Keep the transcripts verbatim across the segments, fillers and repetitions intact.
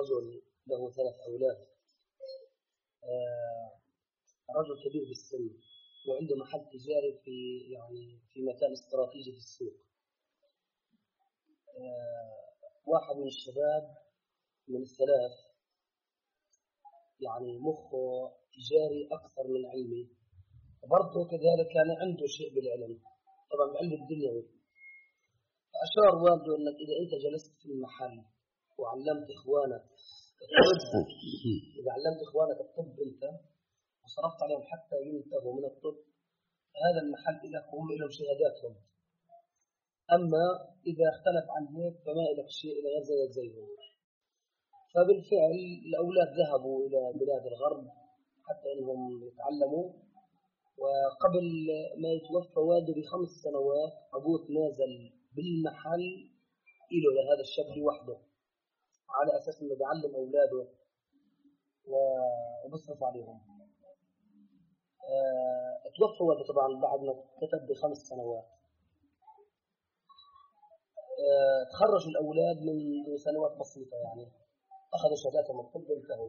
رجل له ثلاث أولاد، آه رجل كبير بالسن وعنده محل تجاري في يعني في مكان استراتيجي في السوق. آه واحد من الشباب من الثلاث يعني مخه تجاري أكثر من علمي، وبرضه كذلك كان عنده شيء بالعلم، طبعا بعلم الدنيوي. فأشار والده أنك إذا أنت جلست في المحل وعلمت إخوانك الطب، إذا علمت إخوانك الطب أنت وصرفت عليهم حتى ينتهوا من الطب، هذا المحل لك وهم لهم شهاداتهم، أما إذا اختلف عن هيك فما لك شيء إلى غير زيك زيهم. فبالفعل الأولاد ذهبوا إلى بلاد الغرب حتى أنهم يتعلموا، وقبل ما يتوفى والده بخمس سنوات أبوه نازل بالمحل إله لهذا الشاب لوحده على أساس أنه بيعلم أولاده وبصرف عليهم. أه توفى والده طبعا بعد ما كتب بخمس سنوات. أه تخرج الأولاد من سنوات بسيطة، يعني أخذوا شهاداتهم من الطب وانتهوا.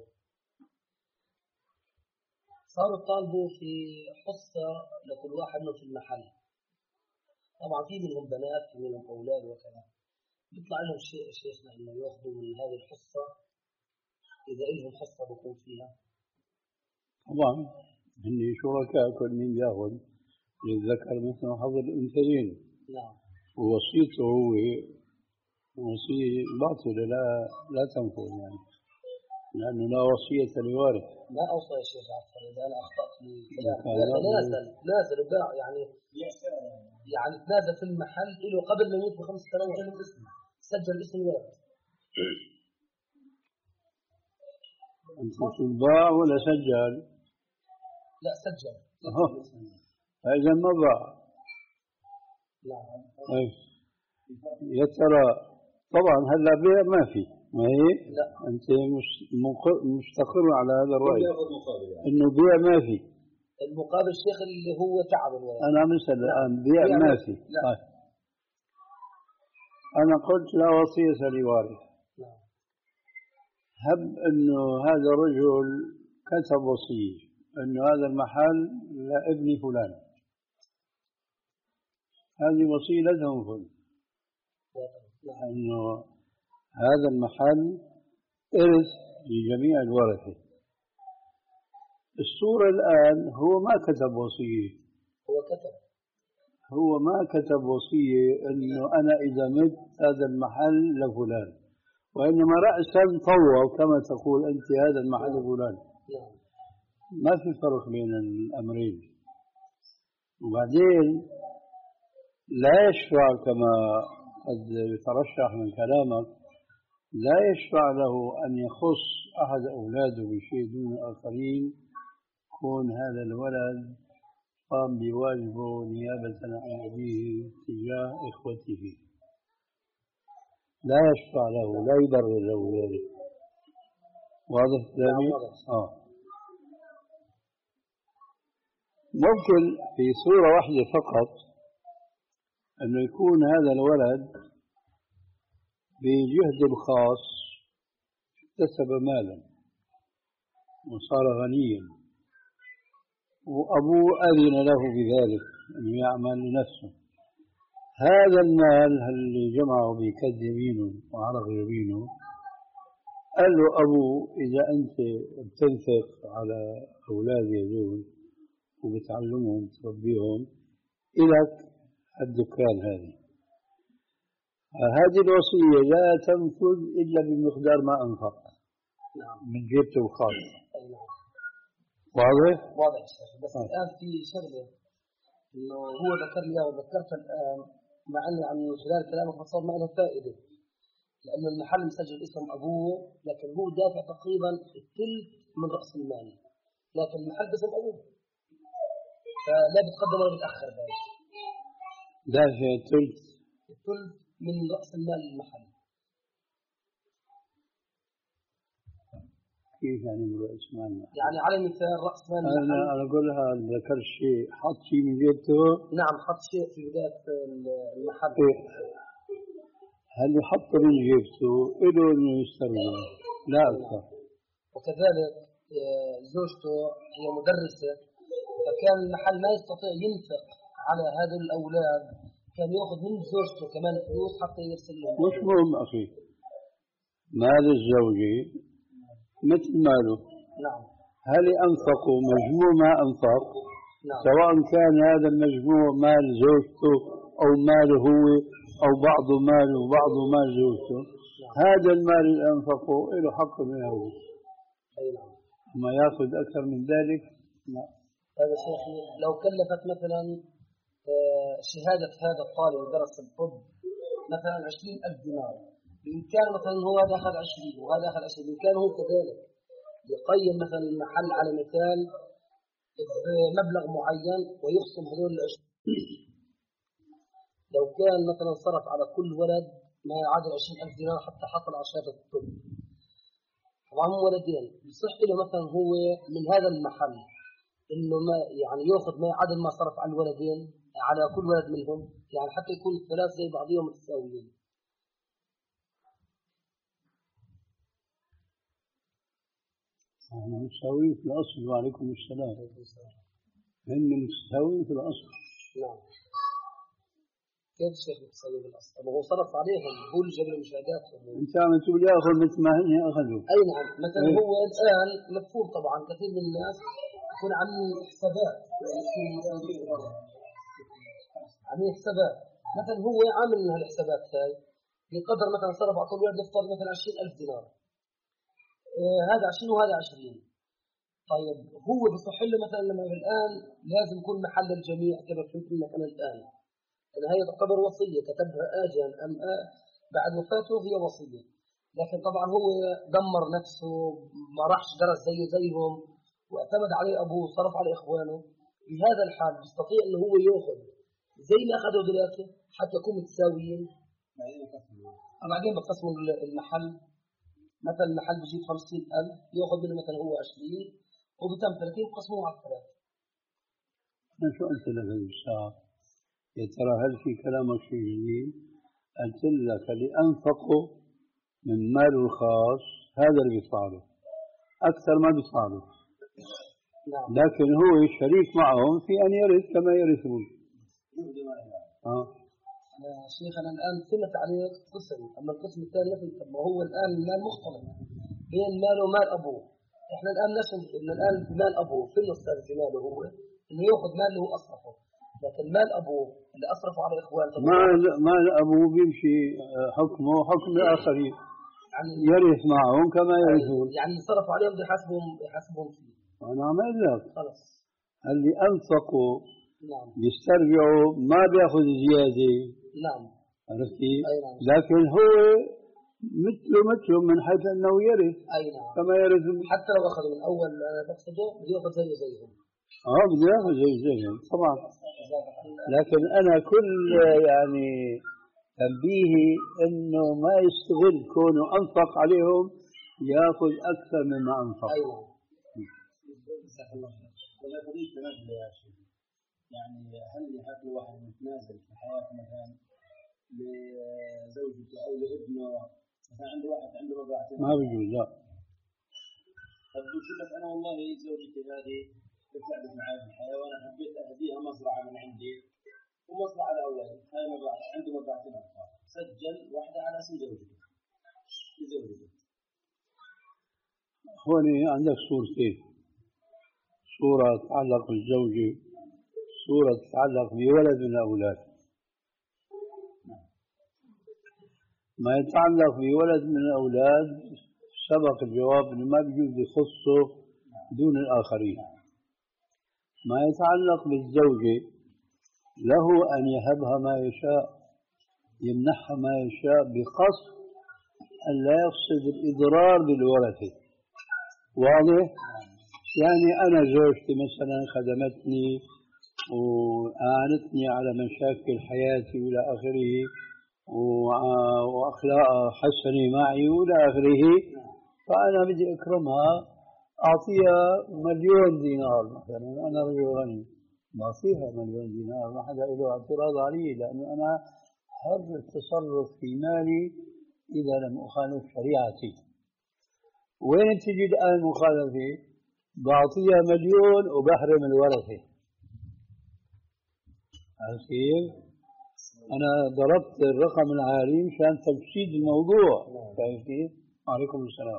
صاروا طالبوا في حصة لكل واحد منهم في المحل، طبعا في منهم بنات في منهم أولاد وكذا، بيطلع لهم شيء يا شيخنا إنه يأخذوا من هذه الحصة إذا لهم حصة بكون فيها. طبعا هني شركاء كل من يأخذ للذكر مثل حظ الأنثيين. نعم. ووصيته هو وصية باطلة لا لا تنفذ، يعني لأنه لا وصية لوارث. ما أوصى يا شيخ عفوا إذا أنا أخطأت في الكلام. نازل نازل وباع، يعني يعني تنازل في المحل له قبل ما يموت بخمس سنوات له اسم، سجل اسم الولد. أنت تقول باع ولا سجل؟ لا سجل. فإذا ما باع. نعم. يا ترى طبعا هلا بيع ما في، ما هي؟ لا. أنت مش مستقر على هذا الرأي إنه بيع ما في. المقابل الشيخ اللي هو تعب الولد. أنا مثل الآن بيع ما في. طيب. أنا قلت لا وصية لوارث. نعم. هب إنه هذا الرجل كتب وصية إنه هذا المحل لابن فلان، هذه وصية لا تنفذ، لأنه هذا المحل إرث لجميع الورثة. الصورة الآن هو ما كتب وصية، هو كتب هو ما كتب وصية إنه أنا إذا مت هذا المحل لفلان، وإنما رأسا طوى كما تقول أنت هذا المحل لفلان. ما في فرق بين الأمرين. وبعدين لا يشفع كما قد يترشح من كلامك، لا يشفع له أن يخص أحد أولاده بشيء دون آخرين، كون هذا الولد قام بواجبه نيابة عن أبيه تجاه إخوته، لا يشفع له، لا يبرر له ذلك. واضح كلامي؟ آه. ممكن في صورة واحدة فقط أنه يكون هذا الولد بجهد الخاص اكتسب مالا وصار غنيا، وأبوه أذن له بذلك أنه يعمل لنفسه. هذا المال اللي جمعه بكد يمينه وعرق يمينه، قال له أبوه إذا أنت بتنفق على أولادي هذول وبتعلمهم تربيهم إلك الدكان هذه، هذه الوصية لا تنفذ إلا بمقدار ما أنفق من جيبته الخاص. واضح؟ واضح شيخ. بس آه. الآن في شغلة إنه هو ذكر لي وذكرتها الآن، مع أني عن خلال كلامك صار ما له فائدة، لأن المحل مسجل اسم أبوه، لكن هو دافع تقريبا الثلث من رأس المال، لكن المحل باسم أبوه، فلا بتقدم ولا بتأخر ذلك. دافع الثلث الثلث من رأس المال المحل. كيف يعني من رأس مال؟ يعني على مثال رأس مال المحل. أنا أنا أقولها ذكر شيء حط شيء من جيبته. نعم حط شيء في بداية المحل. إيه. هل يحط من جيبته إله إنه يسترجع؟ لا أكثر. وكذلك زوجته هي مدرسة، فكان المحل ما يستطيع ينفق على هذول الأولاد، كان يأخذ من زوجته كمان فلوس حتى يرسل لهم. مش مهم أخي، مال الزوجة مثل ماله. نعم. هل أنفقوا مجموع ما أنفق؟ نعم. سواء كان هذا المجموع مال زوجته أو ماله هو أو بعض ماله وبعض مال زوجته. نعم. هذا المال اللي أنفقه له حق من هو. أي نعم. ما يأخذ أكثر من ذلك لا. هذا شيخي لو كلفت مثلا شهادة هذا الطالب درس الطب مثلا عشرين ألف دينار، بإمكان مثلا هو هذا أخذ عشرين وهذا أخذ عشرين، بإمكانه هو كذلك يقيم مثلا المحل على مثال بمبلغ معين ويخصم هذول العشرين. لو كان مثلا صرف على كل ولد ما يعادل عشرين ألف دينار حتى حصل على شهادة الطب، طبعا هم ولدين، يصح له مثلا هو من هذا المحل إنه ما يعني يأخذ ما يعادل ما صرف على الولدين على كل ولد منهم، يعني حتى يكون الثلاث زي بعضهم متساويين. نحن متساويين في الأصل. وعليكم السلام. هن متساويين في الأصل. نعم. كيف الشيخ متساوي بالأصل؟ طب هو صرف عليهم، هو اللي جاب مشاهداتهم. أنت عم تقول ياخذ مثل ما هن أخذوا. أي نعم. مثلا إيه؟ هو الآن مفهوم طبعا كثير من الناس يكون عاملين حسابات، عاملين حسابات مثلا هو عامل من هالحسابات هاي بقدر مثلا صرف على كل ولد يفترض مثلا عشرين ألف دينار، آه هذا عشرين وهذا عشرين. طيب هو بصح له مثلا لما الآن لازم يكون محل الجميع كما فهمت منك أنا الآن، لأن هي تعتبر وصية كتبها آجا أم آه بعد وفاته هي وصية، لكن طبعا هو دمر نفسه ما راحش درس زي زيهم واعتمد عليه أبوه وصرف على إخوانه. بهذا الحال يستطيع أنه هو يأخذ زي ما أخذوا دلوقتي حتى يكونوا متساويين. بعدين بقسموا المحل، مثلا المحل بيجيب خمسين ألف يأخذ منه مثلا هو عشرين وبتم ثلاثين قسموه على الثلاثة. أنا شو قلت لك هذه الساعة؟ يا ترى هل في كلامك شيء جديد؟ قلت لك اللي أنفقوا من ماله الخاص هذا اللي بيصعده أكثر ما بيصعده. نعم. لكن هو شريك معهم في أن يرث كما يرثون. آه. يا شيخ أنا الآن سمعت عليك قسم، أما القسم الثاني نفس. طب ما هو الآن المال مختلط بين ماله ومال أبوه. إحنا الآن نشهد إن الآن مال أبوه في النص في ماله هو إنه يأخذ ماله وأصرفه، لكن مال أبوه اللي أصرفه على إخوانه مال مال أبوه بيمشي حكمه حكم الآخرين، يعني يرث معهم كما يرثون، يعني صرف عليهم بحسبهم بحسبهم فيه. أنا عم أقول لك خلص اللي أنفقوا نعم بيسترجعوا ما بياخذ زيادة. نعم عرفتي؟ نعم. لكن هو مثله مثله من حيث أنه يرث. أي نعم. كما يرث حتى لو أخذ من أول أنا بقصده بده يأخذ زي زيهم. اه بده ياخذ زي زيهم طبعا. لكن أنا كل يعني تنبيهي إنه ما يستغل كونه أنفق عليهم ياخذ أكثر مما أنفق. أي نعم. يعني هل يحق الواحد يتنازل في حياته مثلا لزوجته أو لابنه، مثلا عنده واحد عنده مزرعتين؟ ما بيجوز لا. طب بقول لك أنا والله زوجتي هذه بتلعب معي في الحياة وأنا حبيت أهديها مزرعة من عندي ومزرعة لأولادي، هاي مزرعة عنده مزرعتين أطفال، سجل واحدة على اسم زوجته لزوجته. هون عندك صورتين، صورة تتعلق بالزوجة، صورة تتعلق بولد من الأولاد. ما يتعلق بولد من الأولاد سبق الجواب أنه ما بيجوز يخصه دون الآخرين. ما يتعلق بالزوجة له أن يهبها ما يشاء، يمنحها ما يشاء بقصد أن لا يقصد الإضرار بالورثة. واضح؟ يعني أنا زوجتي مثلا خدمتني وأعانتني على مشاكل حياتي وإلى آخره وأخلاق حسنة معي وإلى آخره، فأنا بدي أكرمها أعطيها مليون دينار مثلا، أنا رجل غني ما فيها مليون دينار، ما حدا له اعتراض علي لأنه أنا حر التصرف في مالي إذا لم أخالف شريعتي. وين تجي الآن المخالفة؟ بعطيها مليون وبحرم الورثة. عرفت كيف؟ أنا ضربت الرقم العالي مشان تبسيط الموضوع. فاهم كيف؟ وعليكم السلام.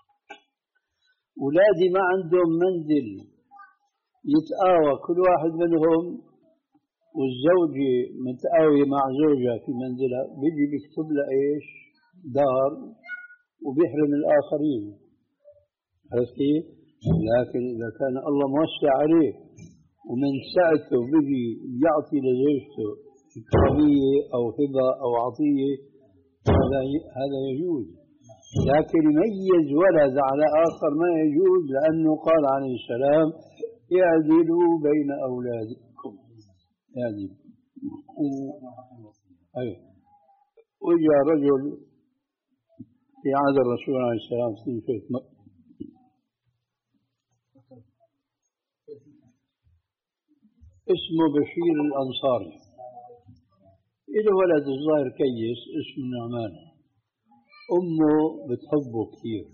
أولادي ما عندهم منزل يتآوى كل واحد منهم، والزوجة متآوية مع زوجها في منزلها، بيجي بيكتب لها إيش؟ دار، وبيحرم الآخرين. عرفت كيف؟ لكن إذا كان الله موسع عليه ومن سعته بيجي بيعطي لزوجته إكرامية أو هبة أو عطية، هذا هذا يجوز. لكن يميز ولد على آخر ما يجوز، لأنه قال عليه السلام: اعدلوا بين أولادكم. اعدلوا. أيوه. وجاء رجل في عهد الرسول عليه السلام في اسمه بشير الأنصاري، إله ولد الظاهر كيس اسمه نعمان، أمه بتحبه كثير.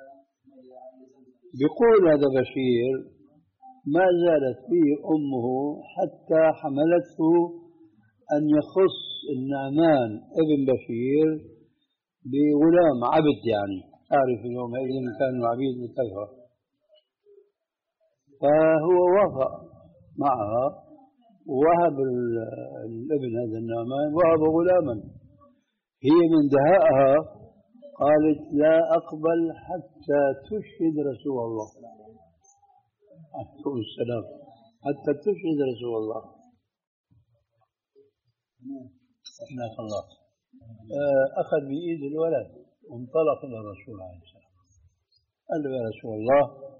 بيقول هذا بشير: ما زالت به أمه حتى حملته أن يخص النعمان ابن بشير بغلام عبد، يعني تعرف يومئذ كانوا عبيد بكثرة. فهو وافق معها ووهب الابن هذا النعمان، وهب غلاما. هي من دهائها قالت: لا أقبل حتى تشهد رسول الله عليه السلام، حتى تشهد رسول الله. سبحانك الله. أخذ بإيد الولد وانطلق إلى الرسول عليه السلام، قال له: يا رسول الله،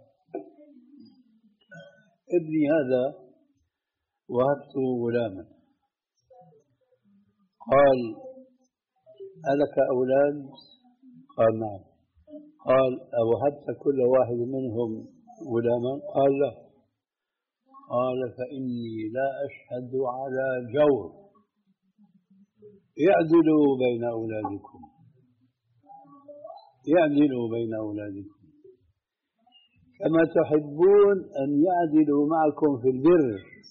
ابني هذا وهبته غلاما. قال: ألك أولاد؟ قال: نعم. قال: أوهبت كل واحد منهم غلاما؟ قال: لا. قال: فإني لا أشهد على جور، اعدلوا بين أولادكم، اعدلوا بين أولادكم كما تحبون أن يعدلوا معكم في البر،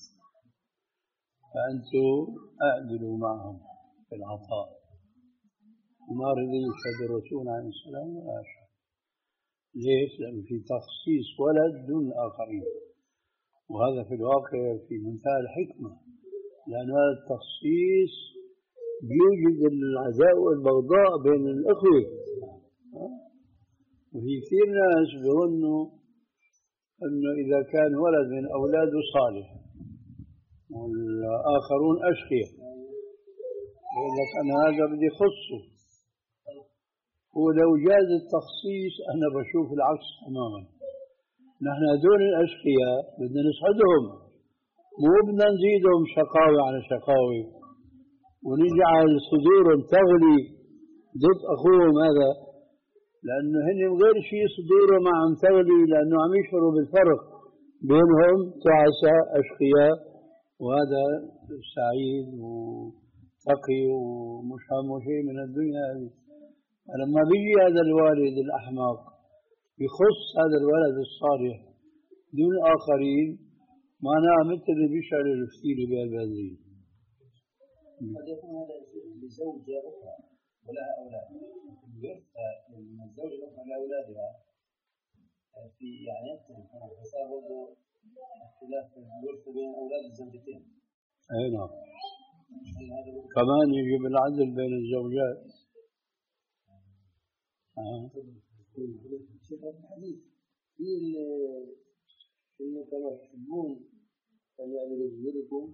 فأنتم أعدلوا معهم في العطاء. وما رضي يشهد الرسول عليه السلام ولا أشهد. ليش؟ لأن في تخصيص ولد دون الآخرين، وهذا في الواقع في منتهى الحكمة، لأن هذا التخصيص بيوجد العداء والبغضاء بين الأخوة. وفي كثير ناس بيظنوا أنه إذا كان ولد من أولاده صالح والآخرون أشقياء، يقول لك أنا هذا بدي خصه. ولو جاز التخصيص أنا بشوف العكس تماما. نحن هذول الأشقياء بدنا نسعدهم، مو بدنا نزيدهم شقاوة على شقاوة ونجعل صدورهم تغلي ضد أخوهم هذا، لأنه هن غير شيء صدورهم عم تغلي، لأنه عم يشعروا بالفرق بينهم تعساء أشقياء وهذا سعيد وتقي ومش همه شيء من الدنيا هذه. فلما بيجي هذا الوالد الأحمق يخص هذا الولد الصالح دون الآخرين، معناها مثل اللي بيشعر الفتيل بهالبنزين. قد يكون هذا لزوجة أخرى ولها أولاد، يرثى من الزوجة الأخرى لأولادها في يعني يختلف، فصار برضه اختلاف الورثة بين أولاد الزوجتين. أي نعم. كمان يجب العدل بين الزوجات. آه. الحديث في إنه كما تحبون أن يعملوا بذلكم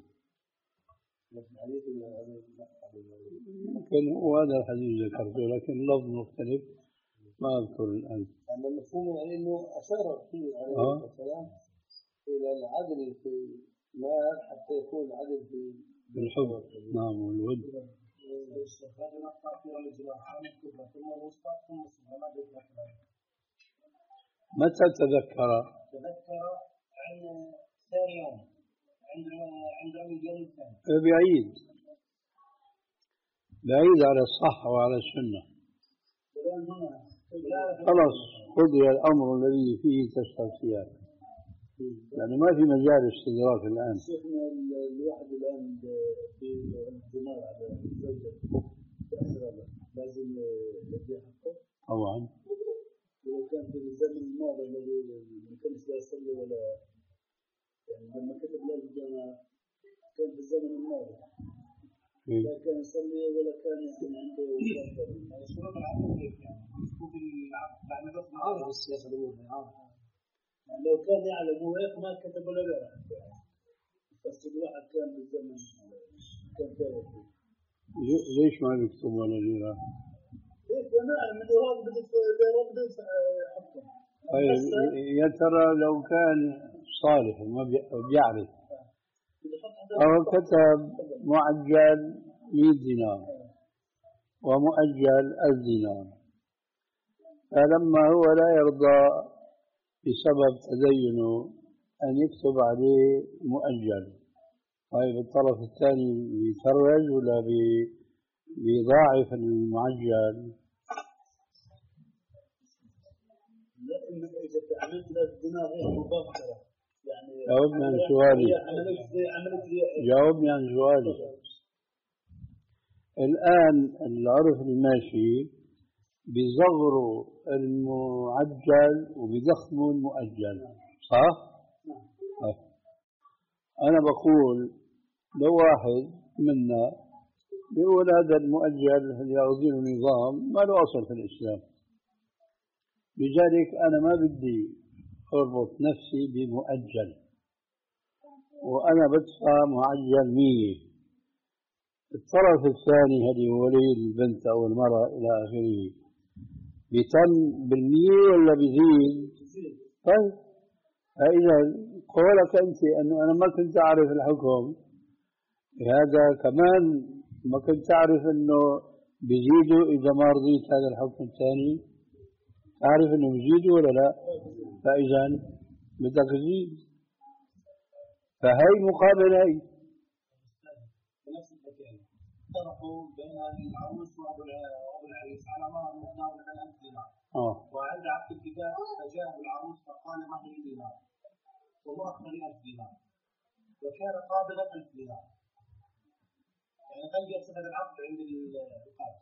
يمكن وهذا الحديث ذكرته، لكن اللفظ مختلف ما أذكر الآن. أما المفهوم يعني أنه أشار الرسول عليه السلام إلى العدل في المال حتى يكون العدل في الحب. نعم، والود. متى تذكر؟ تذكر عن ثاني يوم عند عند اليوم الثاني. بعيد بعيد على الصح وعلى السنة. خلاص قضي الأمر الذي فيه تستفسيان، يعني ما في مجال استدراك الآن. شيخنا الواحد الآن في الجماعة على الزوجة لازم يدي حقه طبعا. ولو كان في الزمن الماضي الذي ما كانش لا يصلي ولا يعني لما كتب له الجماعة كان في الزمن الماضي لا كان يصلي ولا كان يكون عنده شروط العقد كيف يعني؟ شروط العقد بعد ما بس معارض السياسة الأمور يعني لو كان يعلم هو ما كتب ولا غيره بس الواحد كان في الزمن كان ثابت. ليش ما بيكتب ولا ليرة؟ طيب يا ترى لو كان صالح وما بيعرف أو كتب معجل مئة دينار ومؤجل ألف دينار، فلما هو لا يرضى بسبب تدينه أن يكتب عليه مؤجل، طيب الطرف الثاني بيترج ولا بيضاعف المعجل؟ لا إنك إذا عملت ثلاث دينار غير مباشرة يعني جاوبني عن سؤالي. جاوبني عن سؤالي. الآن العرف الماشي بيصغروا المعجل وبيضخموا المؤجل، صح؟ أنا بقول لو واحد منا بيقول هذا المؤجل اللي يعطيه النظام ما له أصل في الإسلام، لذلك أنا ما بدي أربط نفسي بمؤجل وأنا بدفع معجل مية. الطرف الثاني هذه ولي البنت أو المرأة إلى آخره بيتم بالمية ولا بيزيد؟ طيب فإذا قولك أنت أنه أنا ما كنت أعرف الحكم هذا كمان ما كنت أعرف أنه بيزيدوا إذا ما رضيت هذا الحكم الثاني، تعرف أنه بيزيدوا ولا لا؟ فإذا بدك تزيد، فهي مقابل هي. اتفقوا بين العروس وابو العريس على مهر مقدار من ألف دينار. اه. وعند عقد الكتاب فجاء العروس فقال مهري دينار ومؤخر ألف دينار وكان قابلا ألف دينار. يعني قد يصح العقد عند القاضي.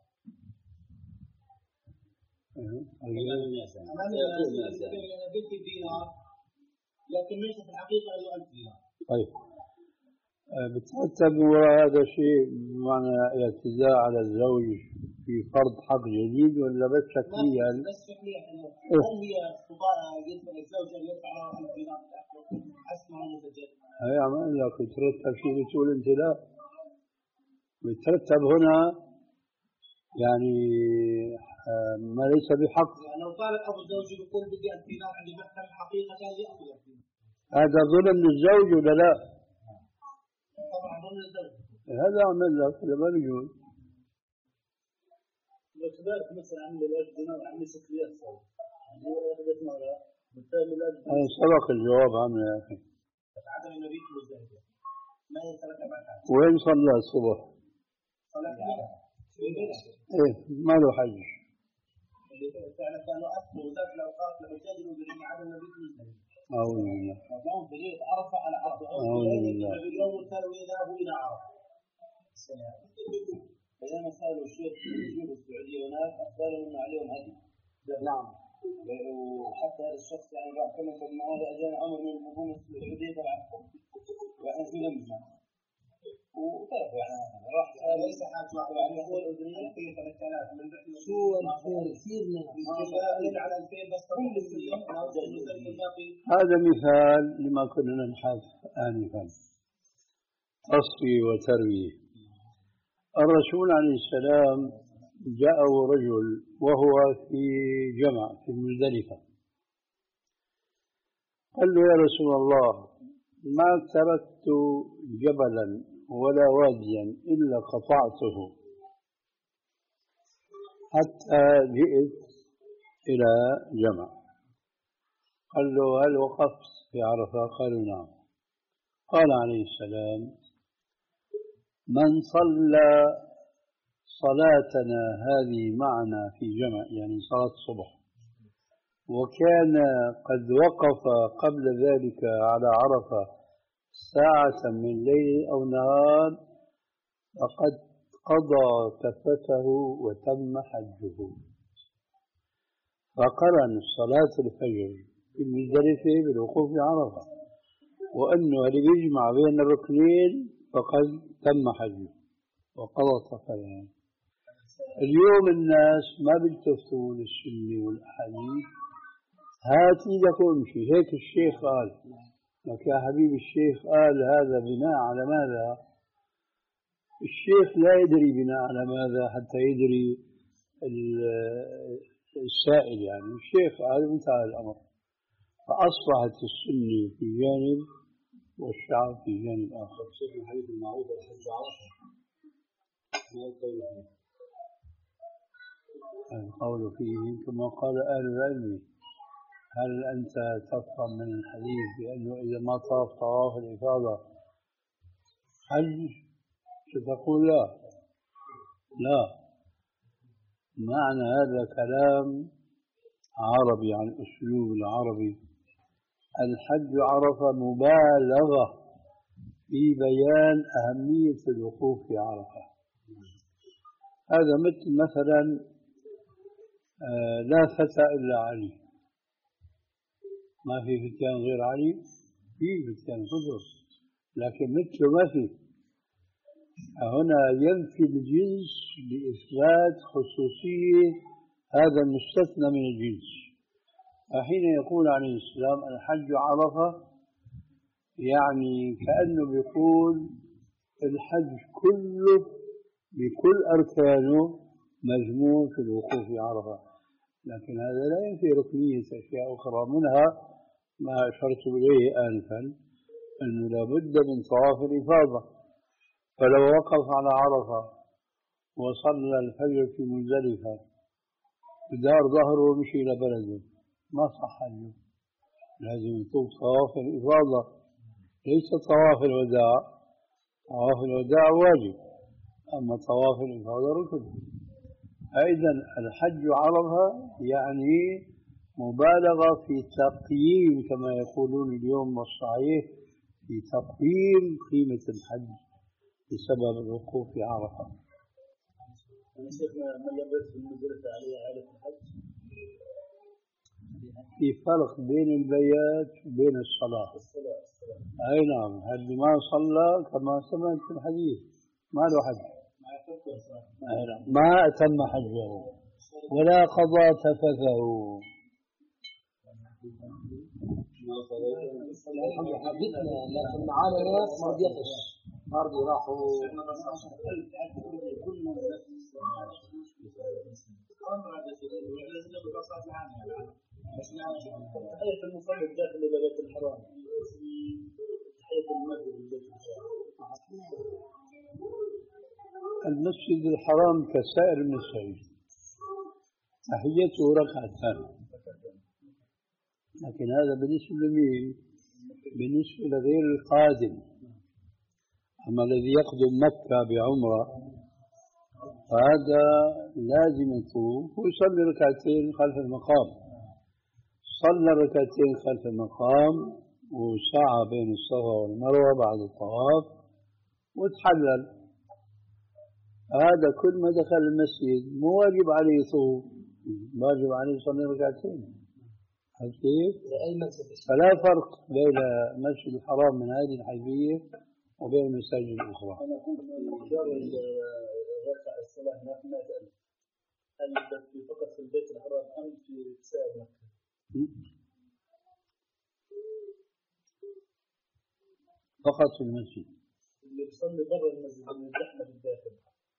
أمام الناس أنا قلت الدينار لكن ليس في الحقيقة إلا ألف دينار. طيب بترتب وراء هذا الشيء بمعنى الاعتداء على الزوج في فرض حق جديد ولا بس شكليا؟ بس شكليا هل هي يدفع الزوج ان يدفع له ألف دينار حسب ما يتجدد؟ هي عمل لك يترتب شيء بتقول انت لا. يترتب هنا يعني ما ليس بحق. يعني لو قال ابو الزوج يقول بدي ألف دينار عندي بحث الحقيقه كان ياخذ ألف دينار. هذا ظلم للزوج ولا لا؟ طبعا ظلم للزوج. هذا عمل لك هذا ما بيجوز. لو كذلك مثلا عند الألف دينار عندي شكليات صار. هو أخذت مرة بالتالي الألف. هذا سبق الجواب عنه يا أخي. عدم النبي مزدهر. ما يترتب على هذا. وين صلى الصبح؟ صلى في البيت. إيه ما له حج. اللي فعلا كانوا أكثر ذات الأوقات لما تجدوا بأن عدم النبي مزدهر. أعوذ بالله. فقام بليلة عرفة على عرفة. أعوذ بالله. اليوم الثاني يذهبوا إلى عرفة. بينما سألوا الشيخ يجيب السعودية هناك أخبرهم أن عليهم هدي. نعم. وحتى هذا الشخص يعني راح كما كان معاه أجانا أمر من الحكومة السعودية تبعهم. وإحنا في لمجة. وتعرفوا يعني راح ليس حاجة واحدة يعني هو الأذنية في ثلاثة آلاف من ذلك شو الخير كثير من على ألفين بس كل السياق هذا مثال لما كنا نبحث آنفا تصفي وتروي. الرسول عليه السلام جاءه رجل وهو في جمع في المزدلفة قال له يا رسول الله ما تركت جبلا ولا واديا إلا قطعته حتى جئت إلى جمع. قال له هل وقفت في عرفة؟ قالوا نعم. قال عليه السلام من صلى صلاتنا هذه معنا في جمع يعني صلاة الصبح وكان قد وقف قبل ذلك على عرفة ساعة من ليل أو نهار فقد قضى كفته وتم حجه. فقرن صلاة الفجر في المزدلفة بالوقوف بعرفة، وأنه اللي يجمع بين الركنين فقد تم حجه وقضى كفته. اليوم الناس ما بيلتفتوا للسنة والأحاديث، هات ايدك وامشي، هيك الشيخ قال لك يا حبيبي، الشيخ قال هذا بناء على ماذا؟ الشيخ لا يدري بناء على ماذا حتى يدري السائل، يعني الشيخ قال انتهى الأمر، فأصبحت السنة في جانب والشعب في جانب آخر. شيخ الحديث المعروف الحج عرفة ما القول فيه؟ القول فيه كما قال أهل العلم. هل أنت تفهم من الحديث بأنه إذا ما طاف طواف الإفاضة حج؟ ستقول لا لا، معنى هذا كلام عربي عن الأسلوب العربي. الحج عرفة مبالغة في بيان أهمية الوقوف في عرفة. هذا مثل مثلا آه لا فتى إلا علي، ما في فتيان غير علي، في فتيان كثر لكن مثله ما في. هنا ينفي الجنس لإثبات خصوصية هذا المستثنى من الجنس. حين يقول عليه السلام الحج عرفة، يعني كأنه بيقول الحج كله بكل أركانه مجموع في الوقوف في عرفة، لكن هذا لا ينفي ركنية أشياء أخرى، منها ما أشرت إليه آنفا أنه لابد من طواف الإفاضة. فلو وقف على عرفة وصلى الفجر في مزدلفة ودار ظهره ومشي إلى بلده ما صح له، لازم يطوف طواف الإفاضة ليس طواف الوداع. طواف الوداع واجب، أما طواف الإفاضة ركن. أيضا الحج عرفة يعني مبالغة في تقييم كما يقولون اليوم والصحيح في تقييم قيمة الحج بسبب الوقوف في عرفة. من يبت في المزدلفة عليه عادة الحج؟ في فرق بين البيات وبين الصلاة. أي نعم، هل ما صلى كما سمعت في الحديث ما له حج، ما أتم حجه ولا قضى تفثه. لكن معانا ناس ما رضيتش برضه راحوا تحية المصلي الداخل إلى بيت الحرام، تحية المسجد لبيت الحرام. المسجد الحرام كسائر المساجد تحيته ركعتان، لكن هذا بالنسبة لمين؟ بالنسبة لغير القادم. أما الذي يقدم مكة بعمرة فهذا لازم يطوف ويصلي ركعتين خلف المقام. صلى ركعتين خلف المقام وسعى بين الصفا والمروة بعد الطواف وتحلل. هذا كل ما دخل المسجد مو واجب عليه يطوف، واجب عليه يصلي ركعتين. كيف؟ فلا فرق بين المسجد الحرام من هذه الحيثية وبين المساجد الأخرى. أنا كنت في دار ركع الصلاة هناك ما سألت هل في فقط في البيت الحرام أم في سائر مكة؟ فقط في المسجد. اللي بيصلي برا المسجد من الزحمة في الداخل.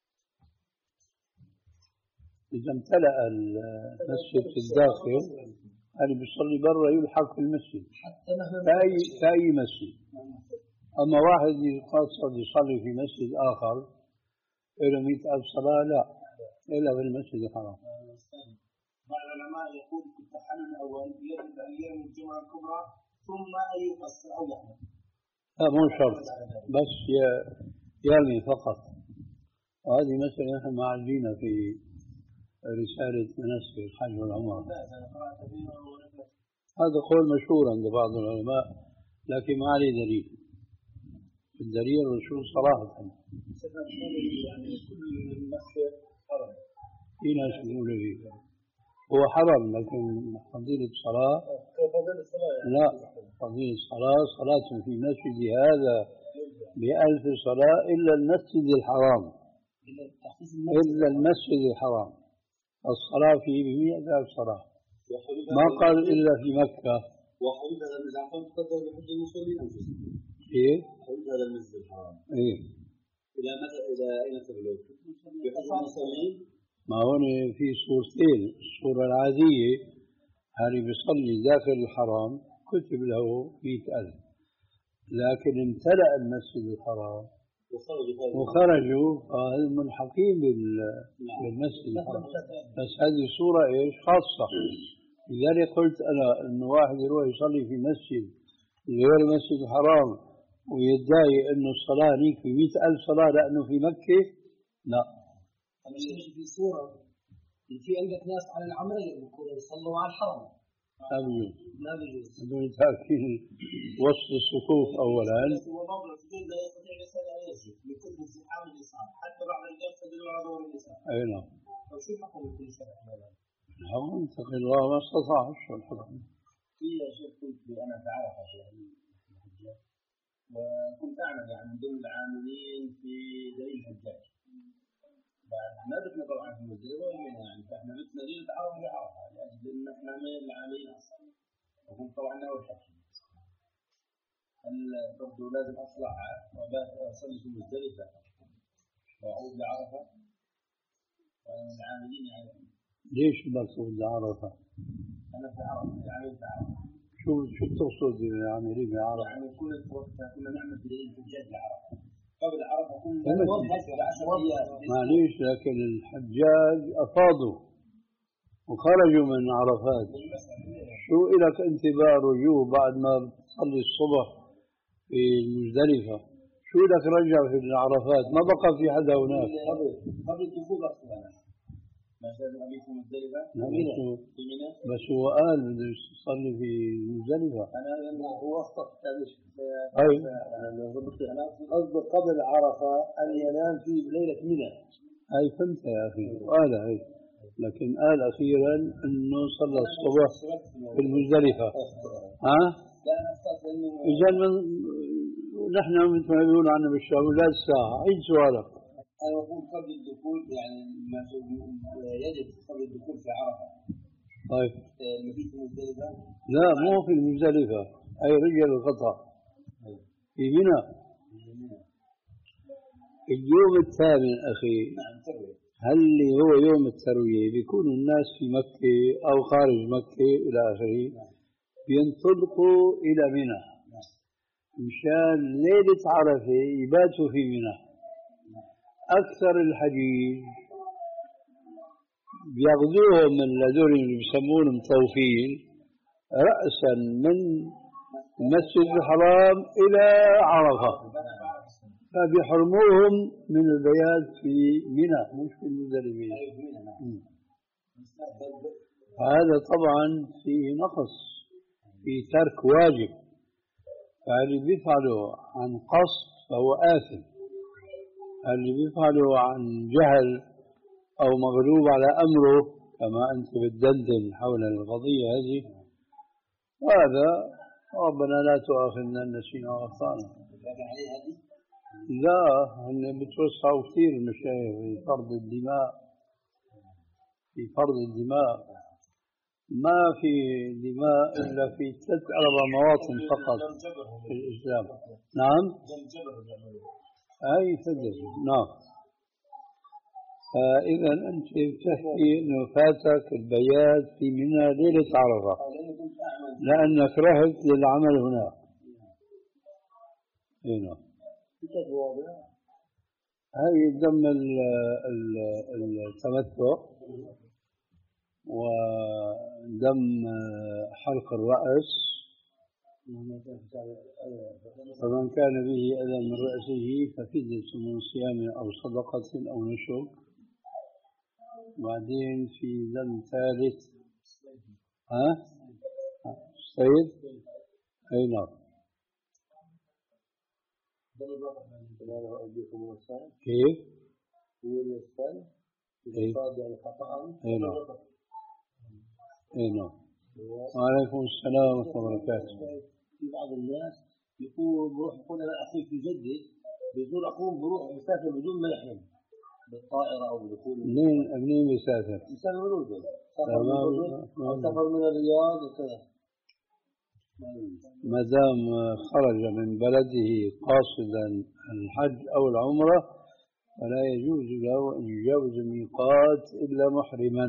إذا امتلأ المسجد في الداخل اللي بيصلي برا يلحق في المسجد كأي كأي مسجد. أما واحد يقصد يصلي في مسجد آخر له مئة ألف صلاة لا، إلا في المسجد الحرام. بعض العلماء يقول في التحلل الأول يجب أيام الجمعة الكبرى ثم أن يقصر أو يحمل. لا مو شرط، بس يرمي فقط. وهذه مسألة نحن معجينا في رسالة مناسك الحج والعمرة. هذا قول مشهور عند بعض العلماء لكن ما عليه دليل. الدليل الرسول صراحة. يعني كل مكة حرم. في ناس يقولوا فيه هو حرم لكن فضيلة الصلاة فضيلة الصلاة يعني. لا، فضيلة الصلاة صلاة في مسجد هذا بألف صلاة إلا المسجد الحرام، إلا المسجد الحرام الصلاة فيه بمئة ألف صلاة، ما قال إلا في مكة. وحدود هذا المسجد الحرام تقدر بحج المصلين أنفسهم. إيه؟ حدود هذا المسجد الحرام. إيه؟ إلى متى إلى أين تبلغ؟ بحج المصلين. ما هون في صورتين، الصورة العادية هذه بيصلي داخل الحرام كتب له مئة ألف، لكن امتلأ المسجد الحرام وخرجوا هذا منحقين بالمسجد الحرام. بس هذه صورة إيش خاصة. لذلك قلت أنا إنه واحد يروح يصلي في مسجد غير المسجد الحرام ويدعي إنه الصلاة هنيك في مئة ألف صلاة لأنه في مكة، لا. أنا شايف في صورة في عندك ناس على العمرية بيكونوا يصلوا على الحرم. لا بيجوز. لا بيجوز. بدون تأكيد وسط الصفوف أولاً. هو موضوع السجود لا يستطيع الإنسان أن يسجد لكل انسحاب الإنسان حتى بعد الجلسة سجدوا على ظهر الإنسان. أي نعم. فشو الحكم بكل شرع هذا؟ هو انتقل الله ما استطاع. شو الحكم؟ في شيء كنت أنا في عرفة يعني وكنت أعمل يعني من ضمن العاملين في دليل الحجاج. ما بتنا طبعا في المزدلفة ويمنا يعني فإحنا بتنا ليلة عرفة لعرفة لأجل إن إحنا من العاملين أصلا وكنت طبعا أول حكي هل برضه لازم أطلع وبات أصلي في المزدلفة وأعود لعرفة وأنا من العاملين يعني. ليش بدك تقول عرفة؟ أنا في عرفة العامل في عرفة. شو شو بتقصد بالعاملين في عرفة؟ يعني كنا وقتها كنا نعمل دليل الحجاج لعرفة. قبل عرفة كنا معليش لكن الحجاج أفاضوا وخرجوا من عرفات. شو إلك أنت بقى رجوع بعد ما تصلي الصبح في المزدلفة؟ شو إلك رجع في العرفات؟ ما بقى في حدا هناك. قبل الدخول أصلا ما شاء الله أبيت في المزدلفة. بس هو قال بده يصلي في المزدلفة. أنا هو أخطأ أي أنا قصدي قبل عرفة أن ينام في ليلة منى. هاي فهمت يا أخي قال هاي، لكن قال أخيرا إنه صلى الصبح في المزدلفة. ها؟ إذا من نحن مثل ما بيقولوا عنا بالشام لا الساعة. عيد سؤالك. أنا أقول قبل الدخول يعني ما يجب قبل الدخول في عرفة. طيب. المبيت في المزدلفة؟ لا مو في المزدلفة، أي رجل القطع في منى. اليوم الثامن أخي هل اللي هو يوم التروية بيكون الناس في مكة أو خارج مكة إلى آخره بينطلقوا إلى منى مشان ليلة عرفة يباتوا في منى. أكثر الحجيج بياخذوهم من هذول اللي بيسمونهم مطوفين رأسا من المسجد الحرام إلى عرفة، فبيحرموهم من البيات في منى مش في المزدلفة. هذا طبعا فيه نقص في ترك واجب، فاللي بيفعله عن قصد فهو آثم، اللي بيفعله عن جهل أو مغلوب على أمره كما أنت بتدندن حول القضية هذه، هذا ربنا لا تؤاخذنا إن نسينا وأخطأنا. لا هن بتوسعوا كثير المشايخ في فرض الدماء، في فرض الدماء ما في دماء إلا في ثلاث أربع مواطن فقط في الإسلام. نعم أي تدري. نعم. فإذا أنت تحكي أنه فاتك البيات في منى ليلة عرفة لأنك رحت للعمل هناك. هنا هاي ضمن التمتع ودم حلق الرأس، فمن كان به أذى من رأسه ففدية من صيام أو صدقة أو نسك، وبعدين في ذنب ثالث. ها؟ الصيد؟ أي نعم. كيف؟ هو الإنسان إذا صاد يعني خطأ. أي نعم. أي نعم. وعليكم السلام ورحمة الله وبركاته. في بعض الناس يقول بروح يقول أنا أخوي في جدي بيزور أخوه بروح مسافر بدون ما يحرم بالطائرة أو بدخول. منين منين بيسافر؟ بيسافر من الأردن. سافر من الرياض وكذا. ما دام خرج من بلده قاصدا الحج أو العمرة فلا يجوز له أن يجاوز الميقات إلا محرما.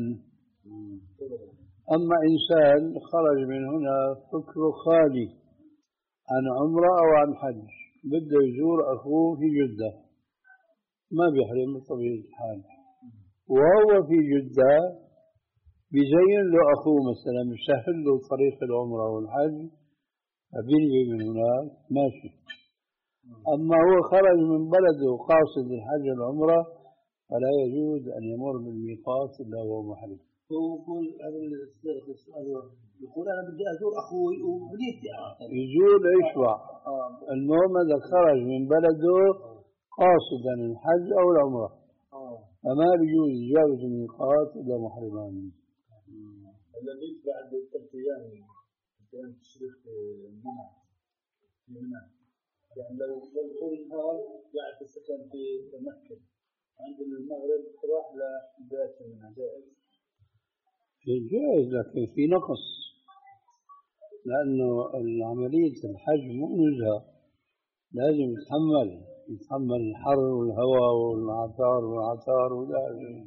أما إنسان خرج من هنا فكره خالي عن عمرة أو عن حج بده يزور أخوه في جدة ما بيحرم بطبيعة الحال، وهو في جدة بيزين له أخوه مثلا بيسهل له طريق العمرة والحج فبينوي من هناك ماشي. أما هو خرج من بلده قاصد الحج والعمرة فلا يجوز أن يمر بالميقات إلا وهو محرم. هو يقول هذا السؤال يقول أنا بدي أزور أخوي وبديت يزور يشبع. المهم إذا خرج من بلده قاصدا الحج أو العمرة فما بيجوز يجاوز الميقات إلا محرمان. الذي بعد ثلاث أيام أيام تشريق منى في منى يعني لو لو طول النهار قاعد في السكن في مكة عند المغرب راح لبيت منى جائز؟ جائز لكن في نقص لأنه العملية الحج مو نزهة لازم يتحمل يتحمل الحر والهواء والعطار والعطار ولازم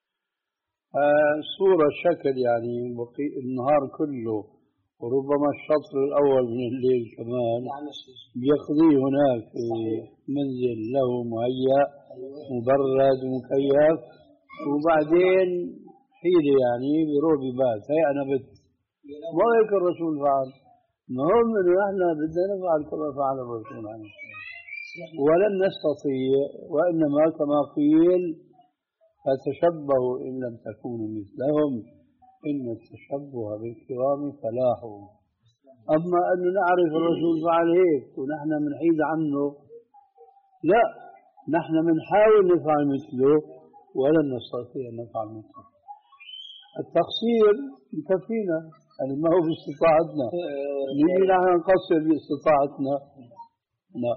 صورة شكل يعني بقي النهار كله وربما الشطر الأول من الليل كمان بيقضيه هناك في منزل له مهيأ مبرد مكيف وبعدين حيلة يعني بيروح ببات هي أنا بت ما هيك الرسول فعل. المهم إنه إحنا بدنا نفعل كما فعل الرسول عنه ولن نستطيع وإنما كما قيل فتشبهوا إن لم تكونوا مثلهم إن التشبه بالكرام فلاح. أما أن نعرف الرسول فعل هيك ونحن منحيد عنه لا نحن منحاول نفعل مثله ولن نستطيع أن نفعل مثله. التقصير يكفينا يعني ما هو باستطاعتنا نيجي نحن نقصر باستطاعتنا لا.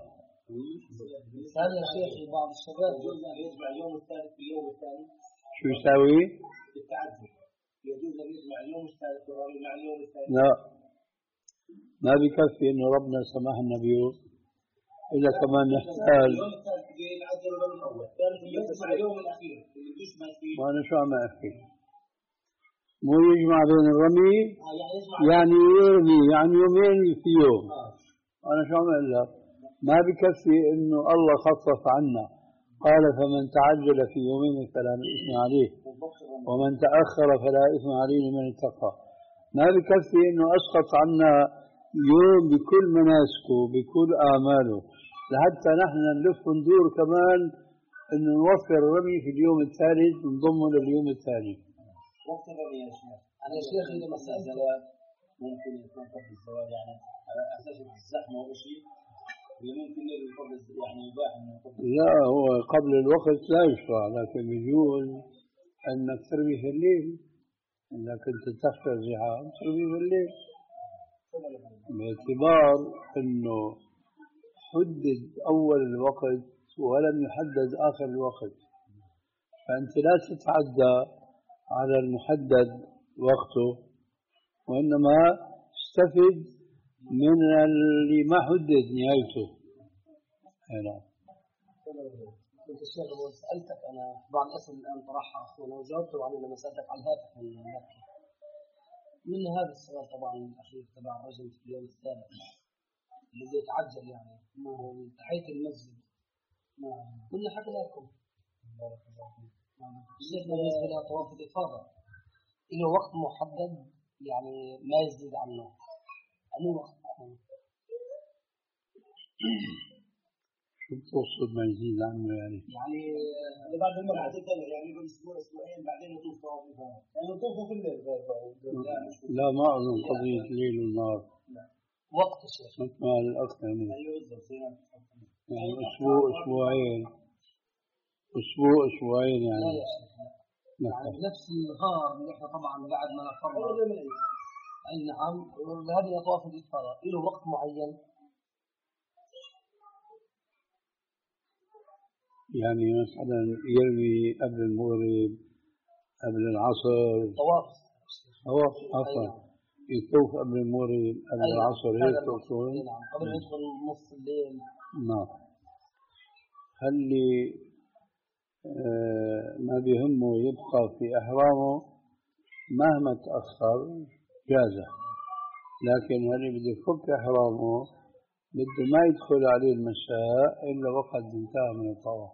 ثاني يا شيخ بعض الشباب يجمع اليوم الثالث في اليوم الثاني شو يساوي؟ بالتعذب يجوز أن يجمع اليوم الثالث والرابع مع اليوم الثالث. لا ما بكفي إنه ربنا سمحنا به إلا كمان نحتاج اليوم الثالث يعدل من الأول الثالث يجمع اليوم الأخير اللي يجمع فيه. وأنا شو عم أحكي؟ مو يجمع بين الرمي يعني يرمي يعني يومين في يوم. أنا شو عم أقول لك؟ ما بكفي إنه الله خفف عنا قال فمن تعجل في يومين فلا إثم عليه ومن تأخر فلا إثم عليه لمن اتقى. ما بكفي إنه أسقط عنا يوم بكل مناسكه بكل أعماله لحتى نحن نلف وندور كمان إنه نوفر الرمي في اليوم الثالث ونضمه لليوم الثاني. وقت الرمي يا شيخ أنا يا شيخ إذا مسألة الزواج ممكن يكون قبل الزواج يعني على أساس الزحمة أو شيء ممكن قبل يعني يباح إنه قبل. لا هو قبل الوقت لا يشرع لكن يجوز أنك ترمي في الليل إذا كنت تخشى الزحام ترمي في الليل باعتبار أنه حدد أول الوقت ولم يحدد آخر الوقت فأنت لا تتعدى على المحدد وقته وإنما استفد من اللي ما حدد نهايته. هنا كنت الشيخ لو سألتك أنا بعض الأسئلة الآن طرحها أخونا وجاوبت عليه لما سألتك عن الهاتف من مكة من هذا السؤال طبعا الأخير تبع الرجل في اليوم الثالث الذي يتعجل يعني ما هو من تحية المسجد ما كنا حكينا لكم الشيخ بالنسبة لطواف الإفاضة له وقت محدد يعني ما يزيد عنه أنه وقت شو بتقصد ما يزيد عنه يعني؟ يعني اللي بعد المرأة تتابع يعني يقول أسبوع أسبوعين بعدين يطوف طواف الإفاضة، يعني يطوفوا في الليل. لا ما أظن قضية ليل ونهار. وقت الشيخ. مثل ما الأخ يعني. أيوه بالضبط. يعني أسبوع أسبوعين أسبوع أسبوعين يعني. لا يا شيخ لا. يعني نفس النهار اللي احنا طبعا بعد ما نفرنا. أي نعم. هذه طواف الإفاضة له وقت معين. يعني مثلا يرمي قبل المغرب قبل العصر. طواف. طواف عفوا. يطوف قبل المغرب قبل العصر هيك تقصد؟ نعم قبل ما يدخل نص الليل. نعم. خلي آه ما بيهمه يبقى في إحرامه مهما تأخر جازه، لكن اللي بده يفك إحرامه بده ما يدخل عليه المساء إلا وقد انتهى من الطواف،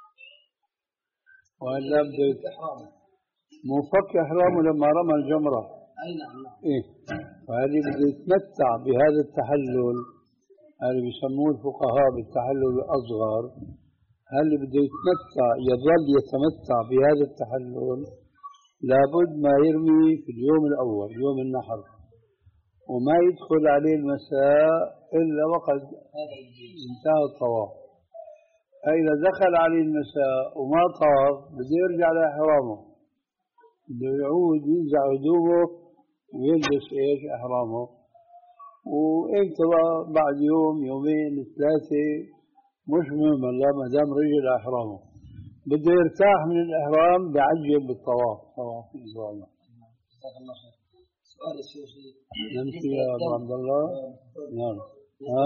وإلا بده مو فك إحرامه لما رمى الجمرة. أي نعم. إيه، فهذه بده يتمتع بهذا التحلل، هذا بيسموه الفقهاء بالتحلل الأصغر. هل بده يتمتع يظل يتمتع بهذا التحلل لابد ما يرمي في اليوم الأول يوم النحر، وما يدخل عليه المساء إلا وقد انتهى الطواف. فإذا دخل عليه المساء وما طاف بده يرجع لإحرامه، بده يعود ينزع هدومه ويلبس إيش إحرامه، وإمتى بعد يوم يومين ثلاثة مش مهم الله ما دام رجع لإحرامه. بده يرتاح من الإحرام بعجل بالطواف. طواف إن شاء الله. جزاك الله خير. سؤال الشيخ. نمشي يا أبو عبد الله. نعم. ها؟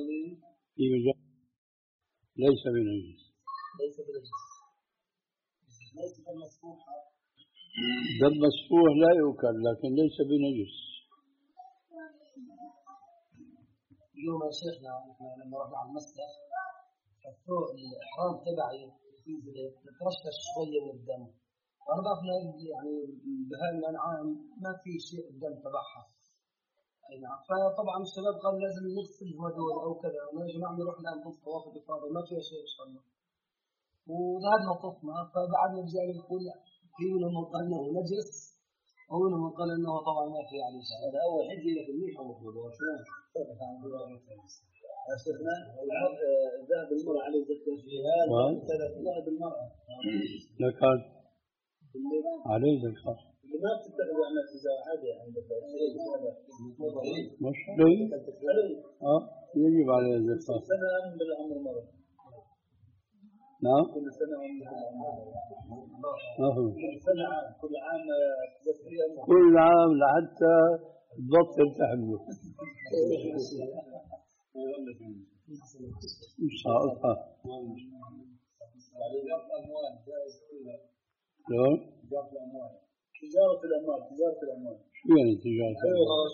ليس بنجس. ليس بنجس. ليس بالمسفوح. دم مسفوح لا يؤكل لكن ليس بنجس. اليوم يا شيخنا احنا لما رحنا على المسجد فالثوب الإحرام تبعي تترشش شوية من الدم، وأنا بعرف يعني بهاي الأنعام ما في شيء الدم تبعها. أي نعم. فطبعا الشباب قالوا لازم نغسل هذول أو كذا، وما يا جماعة نروح الآن نطوف طواف الإفاضة وما فيها شيء إن شاء الله. وذهبنا طفنا فبعدنا رجعنا نقول في منهم من قال إنه نجس ومنهم من قال إنه طبعا ما في عليه شيء. هذا أول حجة لك منيحة ومفروض شلون؟ شيخنا ذهب المرأة عليه زكاة في هذا ذهب المرأة لكن عليه زكاة ما بتتخذ عن التجارة عادي عندك مش ليه؟ اه يجب عليه زكاة. سنة من بالعمر مرة. نعم. كل سنة من بالعمر. كل سنة كل عام كل عام لحتى تبطل تحمله. إن شاء الله. شلون؟ تجارة الأموال تجارة الأموال. شو يعني تجارة الأموال؟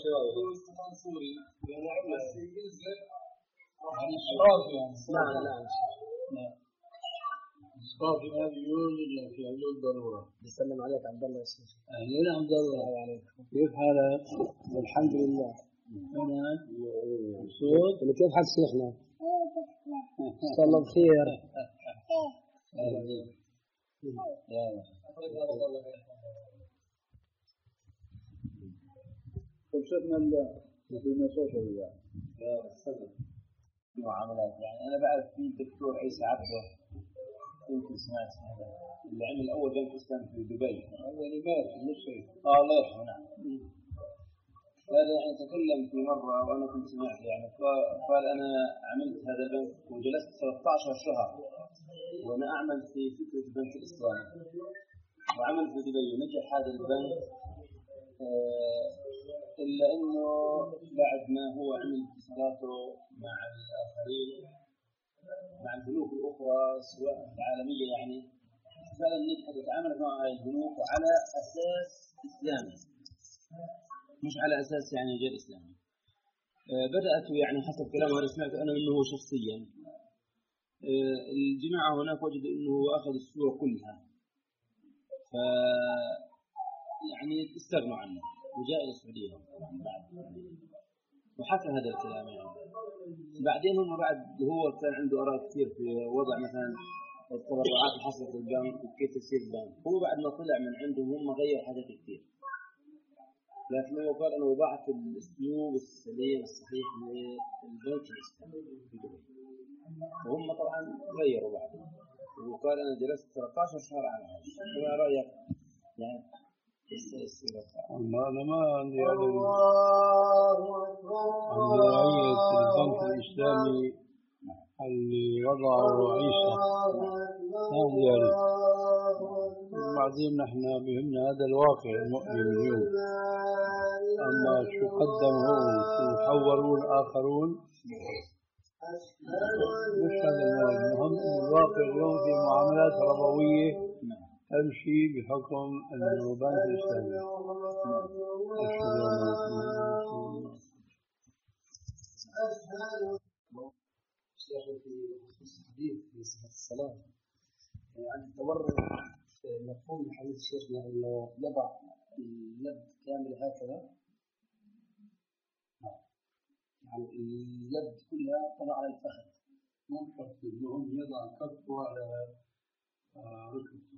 يعني إشراف يعني. نعم نعم. إشراف هذا يوجد ولا في حدود ضرورة؟ بسلم عليك عبد الله يا شيخ. أهلا عبد الله. كيف حالك؟ الحمد لله. أنا مبسوط. كيف حال شيخنا؟ إن شاء الله بخير. طيب شفنا المشاكل يعني معاملات. يعني أنا بعرف في دكتور عيسى عبده يمكن سمعت هذا اللي عمل أول بنك إسلام في دبي. هذا مات مش شيء. آه الله يرحمه. نعم. هذا يعني تكلم في مرة وأنا كنت سمعت يعني قال أنا عملت هذا البنك وجلست ثلاثة عشر شهر وأنا أعمل في فكرة البنك الإسلامي وعمل في دبي ونجح هذا البنك، آه إلا إنه بعد ما هو عمل اتصالاته مع الآخرين مع البنوك الأخرى سواء العالمية يعني فعلا نجحت وتعاملت مع هذه البنوك على أساس إسلامي مش على أساس يعني غير إسلامي. آه بدأت يعني حسب كلام هذا سمعت أنا منه شخصيا. آه الجماعة هناك وجدوا أنه أخذ الصورة كلها ف يعني استغنوا عنه وجاء إلى السعودية بعد وحكى هذا الكلام يعني بعدين هم بعد هو كان عنده آراء كثير في وضع مثلا التبرعات اللي حصلت البنك وكيف تصير البنك. هو بعد ما طلع من عندهم هم غير حاجات كثير، لكن هو قال أنا وضعت الأسلوب السليم الصحيح للبنك الإسلامي في دبي، وهم طبعا غيروا بعدين. وقال أنا جلست ثلاثة عشر شهر على هذا. ما رأيك يعني أنا ما عندي علم عن نوعية البنك الإسلامي اللي وضعه عيسى، ما عندي علم. بعدين نحن بهمنا هذا الواقع المؤلم اليوم، أما شو قدموا شو حوروا الآخرون مش هذا المهم. المهم أن الواقع اليوم في معاملات ربوية تمشي بحكم أنه بنك إسلامي. شيخ في خصوص الحديث في صفة الصلاة عن التورع، مفهوم حديث شيخنا أنه يضع اليد كامل هكذا، يعني اليد كلها تضع على الفخذ، ممكن المهم يضع كفه على ركبته.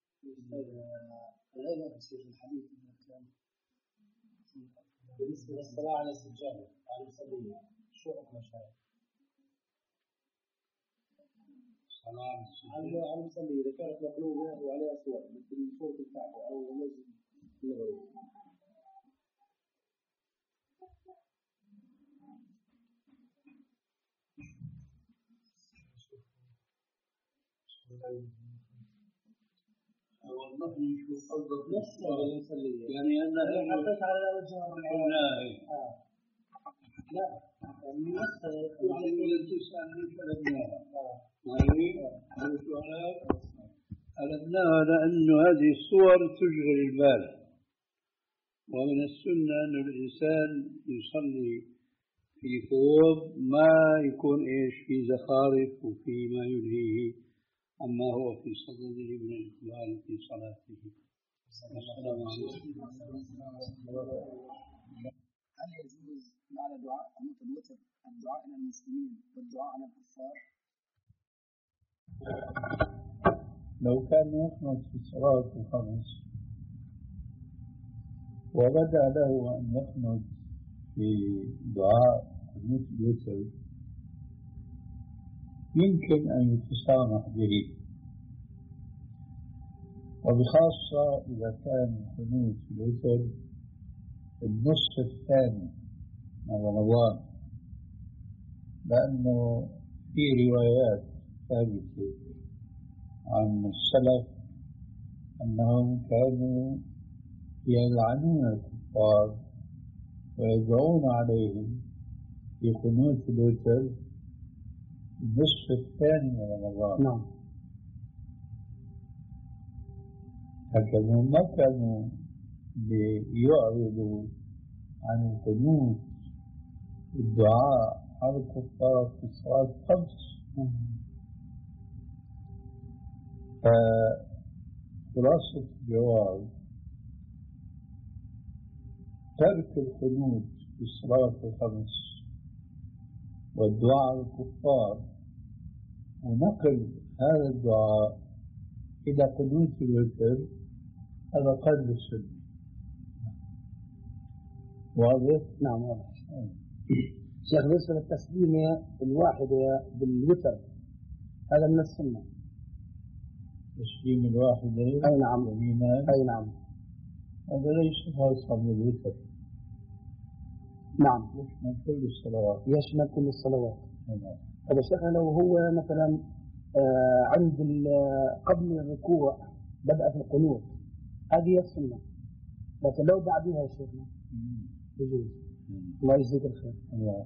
غير يصير الحديث كان بالنسبة للصلاة على السجادة على المصلين شو حكم شرعي؟ الصلاة على المصلي إذا كانت مقلوبة وعليها صور مثل صورة الكعبة أو مسجد النبوي. والله شو قصدك نفس المصلي يعني أنا حطيت على وجه الناهي. لا يعني نفس اللي تسألني فلبناها. يعني هذا سؤال ألبناها لأنه هذه الصور تشغل البال، ومن السنة أن الإنسان يصلي في ثوب ما يكون إيش في زخارف وفي ما يلهيه أما هو في صدده من الإقبال في صلاته. السلام عليكم. هل يجوز بعد دعاء قنوت الوتر الدعاء إلى المسلمين والدعاء على الكفار؟ لو كان يقنط في الصلاة الخمس وبدأ له أن يقنط في دعاء قنوت الوتر يمكن أن يتسامح به، وبخاصة إذا كان قنوت الوتر النصف الثاني من رمضان، لأنه في روايات ثابتة عن السلف أنهم كانوا يلعنون الكفار ويدعون عليهم في قنوت الوتر النصف الثاني من رمضان. نعم. فكانوا ما كانوا ليعرضوا عن القنوت والدعاء على الكفار في الصلاة الخمس. فخلاصة الجواب ترك القنوت في الصلاة الخمس والدعاء على الكفار ونقل هذا الدعاء إلى قنوت الوتر هذا قلب السنة. واضح؟ نعم واضح. شيخ بالنسبة للتسليمة الواحدة بالوتر هذا من السنة. تسليم الواحدة أي نعم. أي نعم. هذا ليس خاصا بالوتر. نعم. يشمل كل الصلوات. يشمل كل الصلوات. نعم. طيب يا شيخنا لو هو مثلا آه عند قبل الركوع بدأ في القنوت هذه السنة، لكن لو بعدها يا شيخنا يجوز. الله يجزيك الخير. الله.